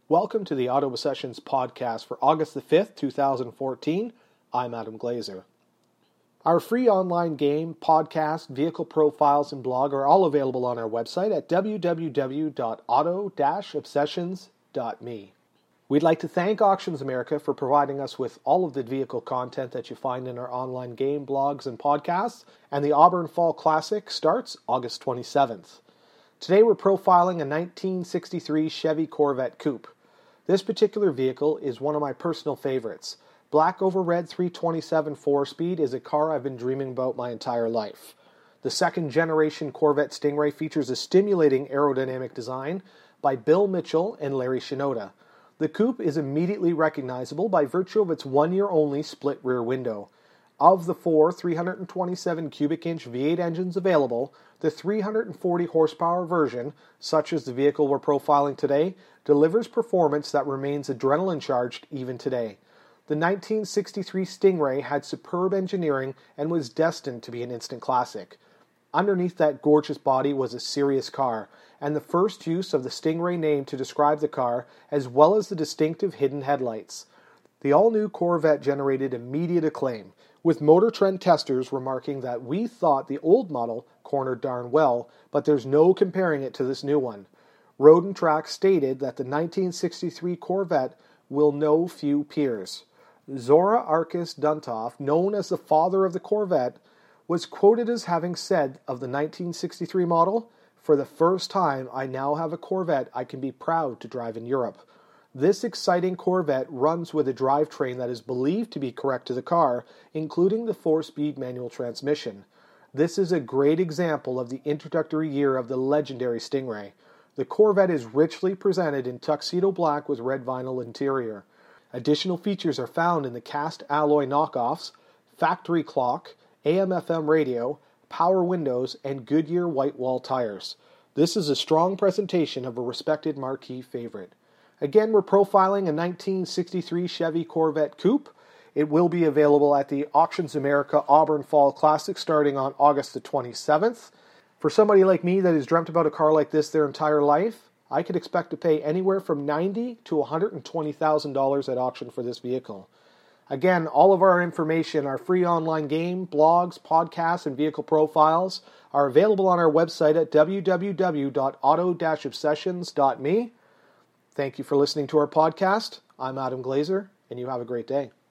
Welcome to the Auto Obsessions podcast for August the 5th, 2014. I'm Adam Glazer. Our free online game, podcast, vehicle profiles, and blog are all available on our website at www.auto-obsessions.me. We'd like to thank Auctions America for providing us with all of the vehicle content that you find in our online game, blogs, and podcasts, and the Auburn Fall Classic starts August 27th. Today we're profiling a 1963 Chevy Corvette Coupe. This particular vehicle is one of my personal favorites. Black over red 327 4-speed is a car I've been dreaming about my entire life. The second generation Corvette Stingray features a stimulating aerodynamic design by Bill Mitchell and Larry Shinoda. The coupe is immediately recognizable by virtue of its one-year-only split rear window. Of the four 327 cubic inch V8 engines available, the 340 horsepower version, such as the vehicle we're profiling today, delivers performance that remains adrenaline-charged even today. The 1963 Stingray had superb engineering and was destined to be an instant classic. Underneath that gorgeous body was a serious car, and the first use of the Stingray name to describe the car, as well as the distinctive hidden headlights. The all-new Corvette generated immediate acclaim, with Motor Trend testers remarking that we thought the old model cornered darn well, but there's no comparing it to this new one. Road and Track stated that the 1963 Corvette will know few peers. Zora Arkus Duntov, known as the father of the Corvette, was quoted as having said of the 1963 model, "For the first time, I now have a Corvette I can be proud to drive in Europe." This exciting Corvette runs with a drivetrain that is believed to be correct to the car, including the 4-speed manual transmission. This is a great example of the introductory year of the legendary Stingray. The Corvette is richly presented in tuxedo black with red vinyl interior. Additional features are found in the cast alloy knockoffs, factory clock, AM/FM radio, power windows, and Goodyear white wall tires. This is a strong presentation of a respected marquee favorite. Again, we're profiling a 1963 Chevy Corvette Coupe. It will be available at the Auctions America Auburn Fall Classic starting on August the 27th. For somebody like me that has dreamt about a car like this their entire life, I could expect to pay anywhere from $90,000 to $120,000 at auction for this vehicle. Again, all of our information, our free online game, blogs, podcasts, and vehicle profiles are available on our website at www.auto-obsessions.me. Thank you for listening to our podcast. I'm Adam Glazer, and you have a great day.